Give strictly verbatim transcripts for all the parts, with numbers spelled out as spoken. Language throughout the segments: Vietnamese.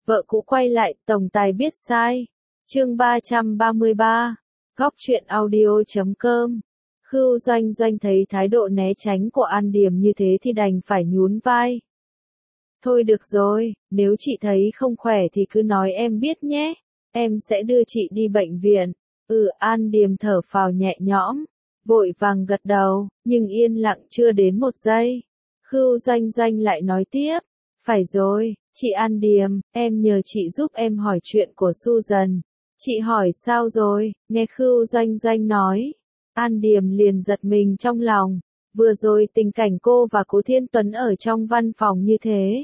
Vợ cũ quay lại, tổng tài biết sai. Chương ba trăm ba mươi ba. Góc truyện audio chấm com. Khưu Doanh Doanh thấy thái độ né tránh của An Điềm như thế thì đành phải nhún vai. Thôi được rồi, nếu chị thấy không khỏe thì cứ nói em biết nhé. Em sẽ đưa chị đi bệnh viện. Ừ, An Điềm thở phào nhẹ nhõm, vội vàng gật đầu, nhưng yên lặng chưa đến một giây. Khưu Doanh Doanh lại nói tiếp. Phải rồi, chị An Điềm, em nhờ chị giúp em hỏi chuyện của Susan. Chị hỏi sao rồi? Nghe Khưu Doanh Doanh nói, An Điềm liền giật mình trong lòng. Vừa rồi tình cảnh cô và Cố Thiên Tuấn ở trong văn phòng như thế.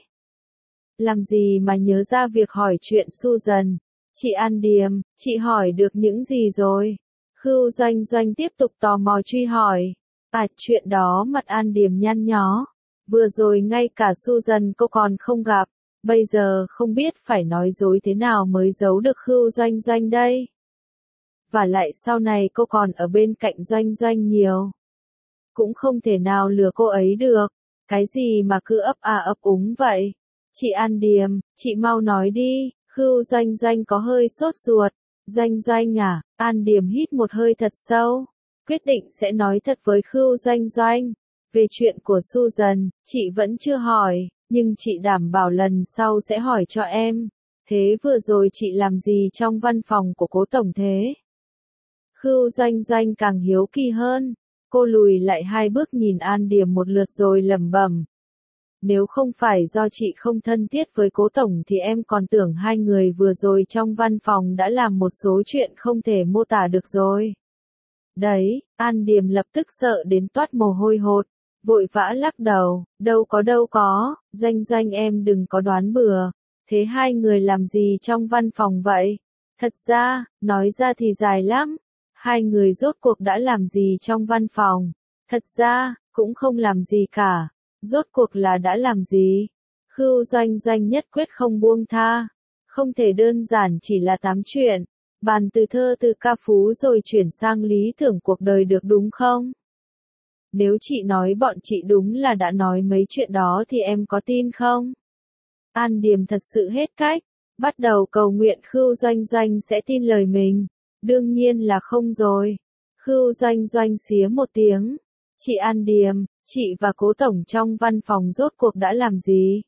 Làm gì mà nhớ ra việc hỏi chuyện Susan? Chị An Điềm, chị hỏi được những gì rồi? Khưu Doanh Doanh tiếp tục tò mò truy hỏi. À, chuyện đó mặt An Điềm nhăn nhó. Vừa rồi ngay cả Susan cô còn không gặp, bây giờ không biết phải nói dối thế nào mới giấu được Khưu Doanh Doanh đây. Và lại sau này cô còn ở bên cạnh Doanh Doanh nhiều. Cũng không thể nào lừa cô ấy được. Cái gì mà cứ ấp à ấp úng vậy? Chị An Điềm, chị mau nói đi. Khưu Doanh Doanh có hơi sốt ruột. Doanh Doanh à? An Điềm hít một hơi thật sâu, quyết định sẽ nói thật với Khưu Doanh Doanh. Về chuyện của Susan, chị vẫn chưa hỏi, nhưng chị đảm bảo lần sau sẽ hỏi cho em. Thế vừa rồi chị làm gì trong văn phòng của Cố tổng thế? Khưu Doanh Doanh càng hiếu kỳ hơn. Cô lùi lại hai bước nhìn An Điềm một lượt rồi lẩm bẩm. Nếu không phải do chị không thân thiết với Cố tổng thì em còn tưởng hai người vừa rồi trong văn phòng đã làm một số chuyện không thể mô tả được rồi. Đấy, An Điềm lập tức sợ đến toát mồ hôi hột, vội vã lắc đầu, đâu có đâu có, Doanh Doanh em đừng có đoán bừa. Thế hai người làm gì trong văn phòng vậy? Thật ra, nói ra thì dài lắm. Hai người rốt cuộc đã làm gì trong văn phòng? Thật ra, cũng không làm gì cả. Rốt cuộc là đã làm gì? Khưu Doanh Doanh nhất quyết không buông tha. Không thể đơn giản chỉ là tám chuyện. Bàn từ thơ từ ca phú rồi chuyển sang lý tưởng cuộc đời được đúng không? Nếu chị nói bọn chị đúng là đã nói mấy chuyện đó thì em có tin không? An Điềm thật sự hết cách, bắt đầu cầu nguyện Khưu Doanh Doanh sẽ tin lời mình. Đương nhiên là không rồi. Khưu Doanh Doanh xía một tiếng. Chị An Điềm, chị và Cố tổng trong văn phòng rốt cuộc đã làm gì?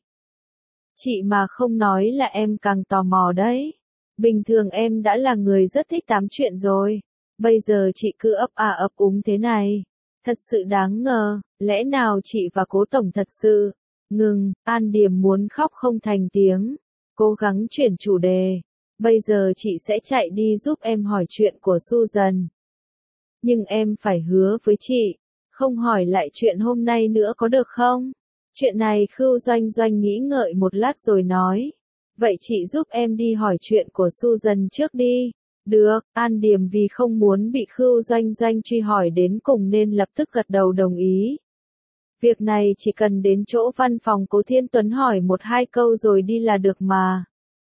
Chị mà không nói là em càng tò mò đấy. Bình thường em đã là người rất thích tám chuyện rồi. Bây giờ chị cứ ấp à ấp úng thế này. Thật sự đáng ngờ, lẽ nào chị và Cố tổng thật sự? Ngừng, An Điềm muốn khóc không thành tiếng. Cố gắng chuyển chủ đề. Bây giờ chị sẽ chạy đi giúp em hỏi chuyện của Susan. Nhưng em phải hứa với chị, không hỏi lại chuyện hôm nay nữa có được không? Chuyện này Khưu Doanh Doanh nghĩ ngợi một lát rồi nói. Vậy chị giúp em đi hỏi chuyện của Susan trước đi. Được, An Điềm vì không muốn bị Khưu Doanh Doanh truy hỏi đến cùng nên lập tức gật đầu đồng ý. Việc này chỉ cần đến chỗ văn phòng Cố Thiên Tuấn hỏi một hai câu rồi đi là được mà.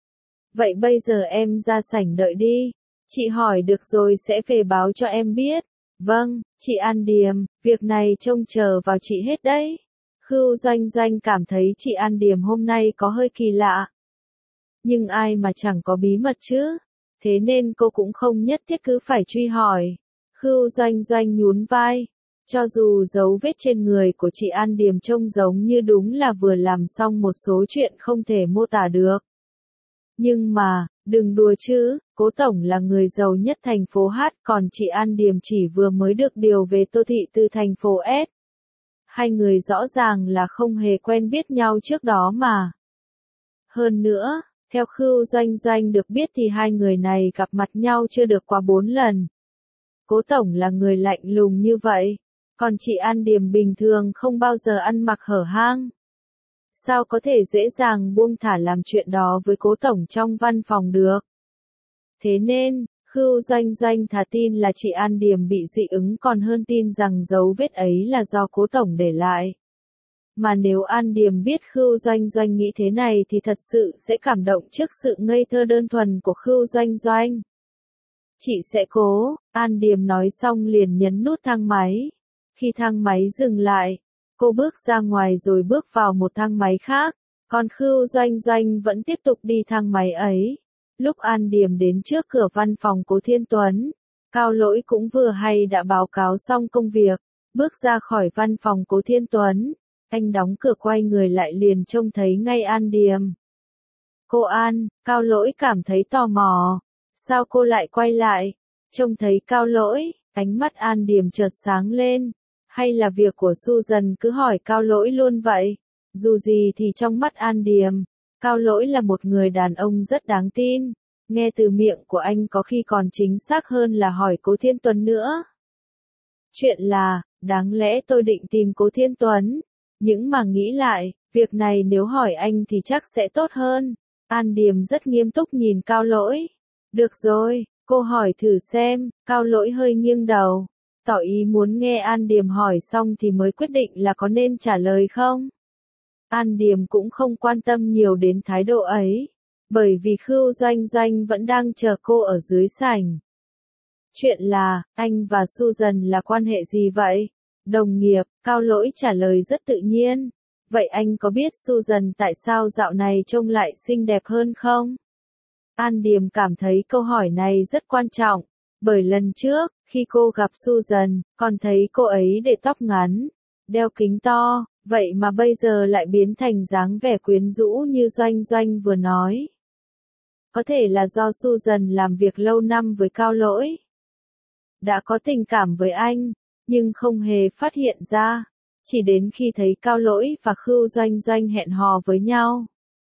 Vậy bây giờ em ra sảnh đợi đi. Chị hỏi được rồi sẽ về báo cho em biết. Vâng, chị An Điềm, việc này trông chờ vào chị hết đấy. Khưu Doanh Doanh cảm thấy chị An Điềm hôm nay có hơi kỳ lạ. Nhưng ai mà chẳng có bí mật chứ. Thế nên cô cũng không nhất thiết cứ phải truy hỏi. Khưu Doanh Doanh nhún vai. Cho dù dấu vết trên người của chị An Điềm trông giống như đúng là vừa làm xong một số chuyện không thể mô tả được. Nhưng mà, đừng đùa chứ, Cố tổng là người giàu nhất thành phố H, còn chị An Điềm chỉ vừa mới được điều về Tô Thị từ thành phố S. Hai người rõ ràng là không hề quen biết nhau trước đó mà. Hơn nữa, theo Khưu Doanh Doanh được biết thì hai người này gặp mặt nhau chưa được qua bốn lần. Cố tổng là người lạnh lùng như vậy, còn chị An Điềm bình thường không bao giờ ăn mặc hở hang. Sao có thể dễ dàng buông thả làm chuyện đó với Cố tổng trong văn phòng được? Thế nên, Khưu Doanh Doanh thà tin là chị An Điềm bị dị ứng còn hơn tin rằng dấu vết ấy là do Cố tổng để lại. Mà nếu An Điềm biết Khưu Doanh Doanh nghĩ thế này thì thật sự sẽ cảm động trước sự ngây thơ đơn thuần của Khưu Doanh Doanh. Chị sẽ cố, An Điềm nói xong liền nhấn nút thang máy. Khi thang máy dừng lại, cô bước ra ngoài rồi bước vào một thang máy khác. Còn Khưu Doanh Doanh vẫn tiếp tục đi thang máy ấy. Lúc An Điềm đến trước cửa văn phòng Cố Thiên Tuấn, Cao Lỗi cũng vừa hay đã báo cáo xong công việc, bước ra khỏi văn phòng Cố Thiên Tuấn, anh đóng cửa quay người lại liền trông thấy ngay An Điềm. Cô An, Cao Lỗi cảm thấy tò mò, sao cô lại quay lại? Trông thấy Cao Lỗi, ánh mắt An Điềm chợt sáng lên, hay là việc của Susan cứ hỏi Cao Lỗi luôn vậy? Dù gì thì trong mắt An Điềm, Cao Lỗi là một người đàn ông rất đáng tin, nghe từ miệng của anh có khi còn chính xác hơn là hỏi Cố Thiên Tuấn nữa. Chuyện là, đáng lẽ tôi định tìm Cố Thiên Tuấn, nhưng mà nghĩ lại, việc này nếu hỏi anh thì chắc sẽ tốt hơn. An Điềm rất nghiêm túc nhìn Cao Lỗi. Được rồi, cô hỏi thử xem. Cao Lỗi hơi nghiêng đầu, tỏ ý muốn nghe An Điềm hỏi xong thì mới quyết định là có nên trả lời không. An Điềm cũng không quan tâm nhiều đến thái độ ấy, bởi vì Khưu Doanh Doanh vẫn đang chờ cô ở dưới sảnh. Chuyện là, anh và Susan là quan hệ gì vậy? Đồng nghiệp, Cao Lỗi trả lời rất tự nhiên. Vậy anh có biết Susan tại sao dạo này trông lại xinh đẹp hơn không? An Điềm cảm thấy câu hỏi này rất quan trọng, bởi lần trước, khi cô gặp Susan, còn thấy cô ấy để tóc ngắn, đeo kính to, vậy mà bây giờ lại biến thành dáng vẻ quyến rũ như Doanh Doanh vừa nói. Có thể là do Susan làm việc lâu năm với Cao Lỗi, đã có tình cảm với anh, nhưng không hề phát hiện ra, chỉ đến khi thấy Cao Lỗi và Khưu Doanh Doanh hẹn hò với nhau.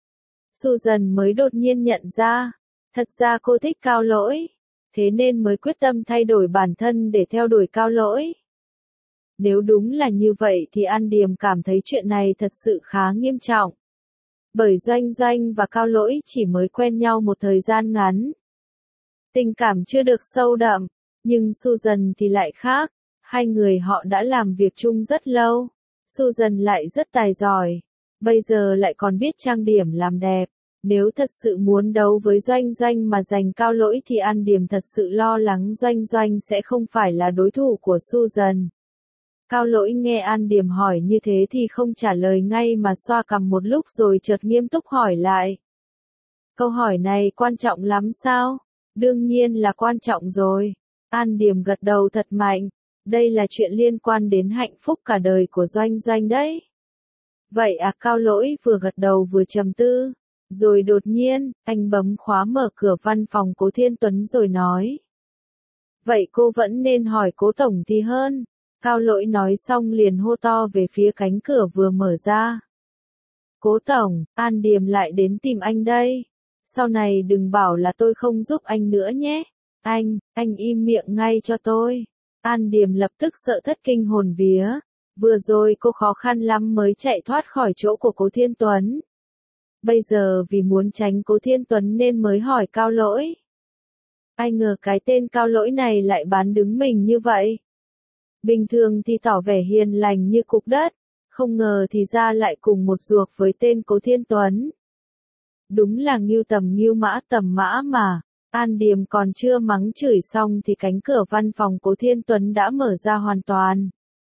Susan mới đột nhiên nhận ra, thật ra cô thích Cao Lỗi, thế nên mới quyết tâm thay đổi bản thân để theo đuổi Cao Lỗi. Nếu đúng là như vậy thì An Điềm cảm thấy chuyện này thật sự khá nghiêm trọng. Bởi Doanh Doanh và Cao Lỗi chỉ mới quen nhau một thời gian ngắn. Tình cảm chưa được sâu đậm, nhưng Susan thì lại khác, hai người họ đã làm việc chung rất lâu. Susan lại rất tài giỏi, bây giờ lại còn biết trang điểm làm đẹp. Nếu thật sự muốn đấu với Doanh Doanh mà giành Cao Lỗi thì An Điềm thật sự lo lắng Doanh Doanh sẽ không phải là đối thủ của Susan. Cao Lỗi nghe An Điềm hỏi như thế thì không trả lời ngay mà xoa cằm một lúc rồi chợt nghiêm túc hỏi lại. Câu hỏi này quan trọng lắm sao? Đương nhiên là quan trọng rồi. An Điềm gật đầu thật mạnh. Đây là chuyện liên quan đến hạnh phúc cả đời của Doanh Doanh đấy. Vậy à, Cao Lỗi vừa gật đầu vừa trầm tư. Rồi đột nhiên, anh bấm khóa mở cửa văn phòng Cố Thiên Tuấn rồi nói. Vậy cô vẫn nên hỏi Cố Tổng thì hơn. Cao Lỗi nói xong liền hô to về phía cánh cửa vừa mở ra. Cố Tổng, An Điềm lại đến tìm anh đây. Sau này đừng bảo là tôi không giúp anh nữa nhé. Anh, anh im miệng ngay cho tôi. An Điềm lập tức sợ thất kinh hồn vía. Vừa rồi cô khó khăn lắm mới chạy thoát khỏi chỗ của Cố Thiên Tuấn. Bây giờ vì muốn tránh Cố Thiên Tuấn nên mới hỏi Cao Lỗi. Ai ngờ cái tên Cao Lỗi này lại bán đứng mình như vậy. Bình thường thì tỏ vẻ hiền lành như cục đất, không ngờ thì ra lại cùng một ruột với tên Cố Thiên Tuấn. Đúng là ngưu tầm ngưu mã tầm mã mà. An Điềm còn chưa mắng chửi xong thì cánh cửa văn phòng Cố Thiên Tuấn đã mở ra hoàn toàn.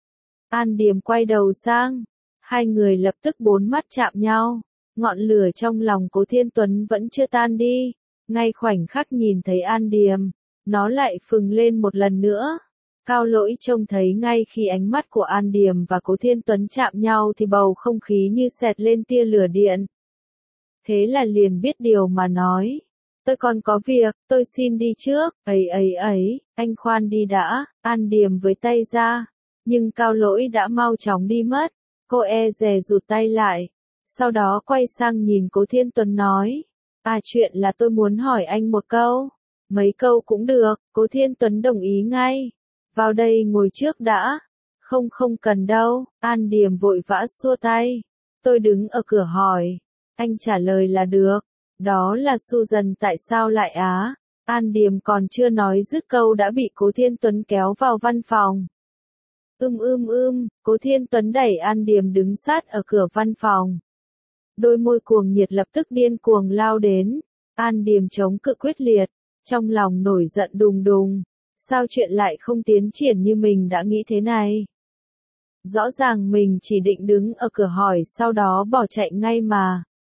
An Điềm quay đầu sang, hai người lập tức bốn mắt chạm nhau, ngọn lửa trong lòng Cố Thiên Tuấn vẫn chưa tan đi, ngay khoảnh khắc nhìn thấy An Điềm, nó lại phừng lên một lần nữa. Cao Lỗi trông thấy ngay khi ánh mắt của An Điềm và Cố Thiên Tuấn chạm nhau thì bầu không khí như xẹt lên tia lửa điện. Thế là liền biết điều mà nói. Tôi còn có việc, tôi xin đi trước. Ấy ấy ấy, anh khoan đi đã. An Điềm với tay ra. Nhưng Cao Lỗi đã mau chóng đi mất. Cô e dè rụt tay lại. Sau đó quay sang nhìn Cố Thiên Tuấn nói. À, chuyện là tôi muốn hỏi anh một câu. Mấy câu cũng được. Cố Thiên Tuấn đồng ý ngay. Vào đây ngồi trước đã. Không không cần đâu. An Điềm vội vã xua tay. Tôi đứng ở cửa hỏi. Anh trả lời là được. Đó là Susan tại sao lại á? An Điềm còn chưa nói dứt câu đã bị Cố Thiên Tuấn kéo vào văn phòng. Ưm ưm ưm, Cố Thiên Tuấn đẩy An Điềm đứng sát ở cửa văn phòng. Đôi môi cuồng nhiệt lập tức điên cuồng lao đến. An Điềm chống cự quyết liệt, trong lòng nổi giận đùng đùng. Sao chuyện lại không tiến triển như mình đã nghĩ thế này? Rõ ràng mình chỉ định đứng ở cửa hỏi sau đó bỏ chạy ngay mà.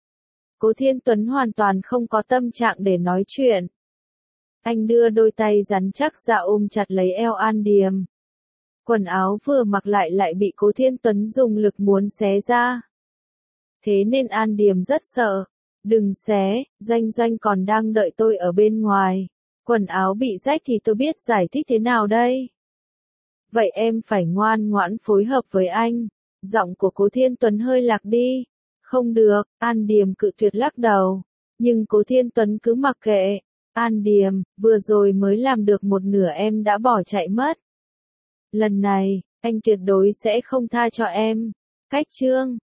Cố Thiên Tuấn hoàn toàn không có tâm trạng để nói chuyện. Anh đưa đôi tay rắn chắc ra ôm chặt lấy eo An Điềm. Quần áo vừa mặc lại lại bị Cố Thiên Tuấn dùng lực muốn xé ra. Thế nên An Điềm rất sợ. Đừng xé, Doanh Doanh còn đang đợi tôi ở bên ngoài. Quần áo bị rách thì tôi biết giải thích thế nào đây? Vậy em phải ngoan ngoãn phối hợp với anh. Giọng của Cố Thiên Tuấn hơi lạc đi. Không được, An Điềm cự tuyệt lắc đầu. Nhưng Cố Thiên Tuấn cứ mặc kệ. An Điềm, vừa rồi mới làm được một nửa em đã bỏ chạy mất. Lần này, anh tuyệt đối sẽ không tha cho em. Cách chương